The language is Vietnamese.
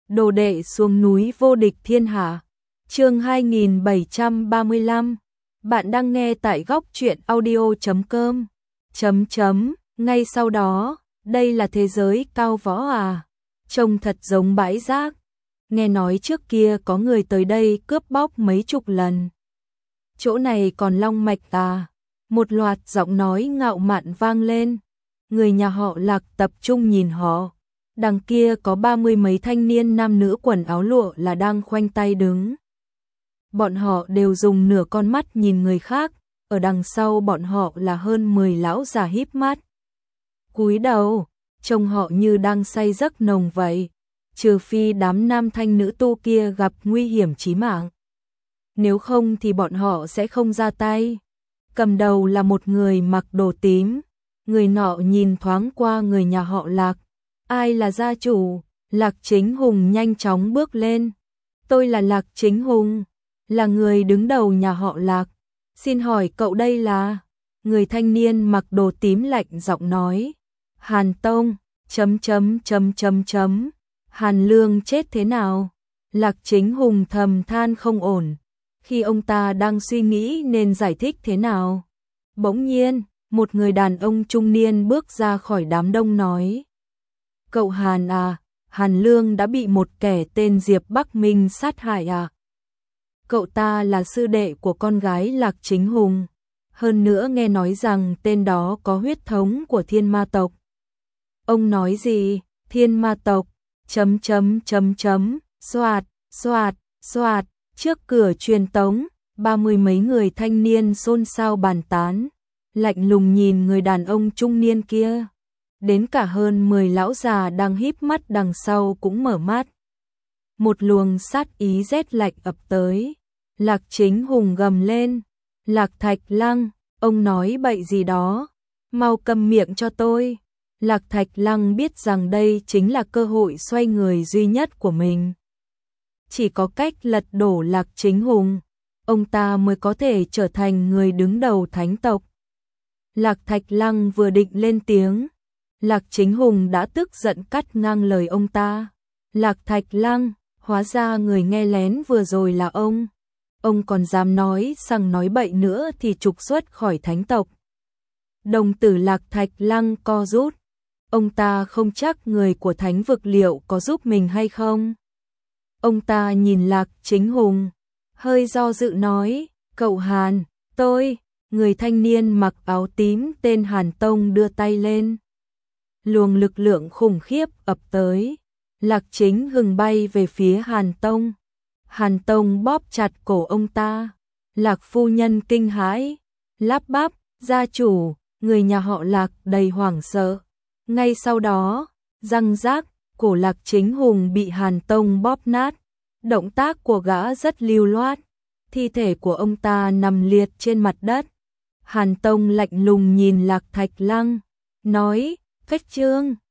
Đồ đệ xuống núi vô địch thiên hạ. Chương 2735. Bạn đang nghe tại góc truyện audio.com. Ngay sau đó, đây là thế giới cao võ à? Trông thật giống bãi rác. Nghe nói trước kia có người tới đây cướp bóc mấy chục lần. Chỗ này còn long mạch à? Một loạt giọng nói ngạo mạn vang lên. Người nhà họ Lạc tập trung nhìn họ. Đằng kia có 30 mấy thanh niên nam nữ quần áo lụa là đang khoanh tay đứng. Bọn họ đều dùng nửa con mắt nhìn người khác, ở đằng sau bọn họ là hơn 10 lão già híp mắt. Cúi đầu, trông họ như đang say giấc nồng vậy, trừ phi đám nam thanh nữ tu kia gặp nguy hiểm chí mạng. Nếu không thì bọn họ sẽ không ra tay. Cầm đầu là một người mặc đồ tím, người nọ nhìn thoáng qua người nhà họ Lạc. Ai là gia chủ? Lạc Chính Hùng nhanh chóng bước lên. Tôi là Lạc Chính Hùng, là người đứng đầu nhà họ Lạc. Xin hỏi cậu đây là? Người thanh niên mặc đồ tím lạnh giọng nói. Hàn Tông, Hàn Lương chết thế nào? Lạc Chính Hùng thầm than không ổn. Khi ông ta đang suy nghĩ nên giải thích thế nào, bỗng nhiên, một người đàn ông trung niên bước ra khỏi đám đông nói. Cậu Hàn à, Hàn Lương đã bị một kẻ tên Diệp Bắc Minh sát hại à? Cậu ta là sư đệ của con gái Lạc Chính Hùng. Hơn nữa nghe nói rằng tên đó có huyết thống của Thiên Ma tộc. Ông nói gì? Thiên Ma tộc? Xoạt. Trước cửa truyền tống, 30 mấy người thanh niên xôn xao bàn tán, lạnh lùng nhìn người đàn ông trung niên kia. Đến cả hơn 10 lão già đang híp mắt đằng sau cũng mở mắt. Một luồng sát ý rét lạnh ập tới. Lạc Chính Hùng gầm lên. Lạc Thạch Lăng, ông nói bậy gì đó? Mau câm miệng cho tôi. Lạc Thạch Lăng biết rằng đây chính là cơ hội xoay người duy nhất của mình. Chỉ có cách lật đổ Lạc Chính Hùng, ông ta mới có thể trở thành người đứng đầu thánh tộc. Lạc Thạch Lăng vừa định lên tiếng, Lạc Chính Hùng đã tức giận cắt ngang lời ông ta. Lạc Thạch Lăng, hóa ra người nghe lén vừa rồi là ông. Ông còn dám nói rằng nói bậy nữa thì trục xuất khỏi thánh tộc. Đồng tử Lạc Thạch Lăng co rút. Ông ta không chắc người của thánh vực liệu có giúp mình hay không. Ông ta nhìn Lạc Chính Hùng, hơi do dự nói, cậu Hàn, tôi. Người thanh niên mặc áo tím tên Hàn Tông đưa tay lên. Luồng lực lượng khủng khiếp ập tới. Lạc Chính Hùng bay về phía Hàn Tông. Hàn Tông bóp chặt cổ ông ta. Lạc phu nhân kinh hãi, lắp bắp, gia chủ. Người nhà họ Lạc đầy hoảng sợ. Ngay sau đó, răng rác, cổ Lạc Chính Hùng bị Hàn Tông bóp nát. Động tác của gã rất lưu loát. Thi thể của ông ta nằm liệt trên mặt đất. Hàn Tông lạnh lùng nhìn Lạc Thạch Lăng, nói, Khách Trương,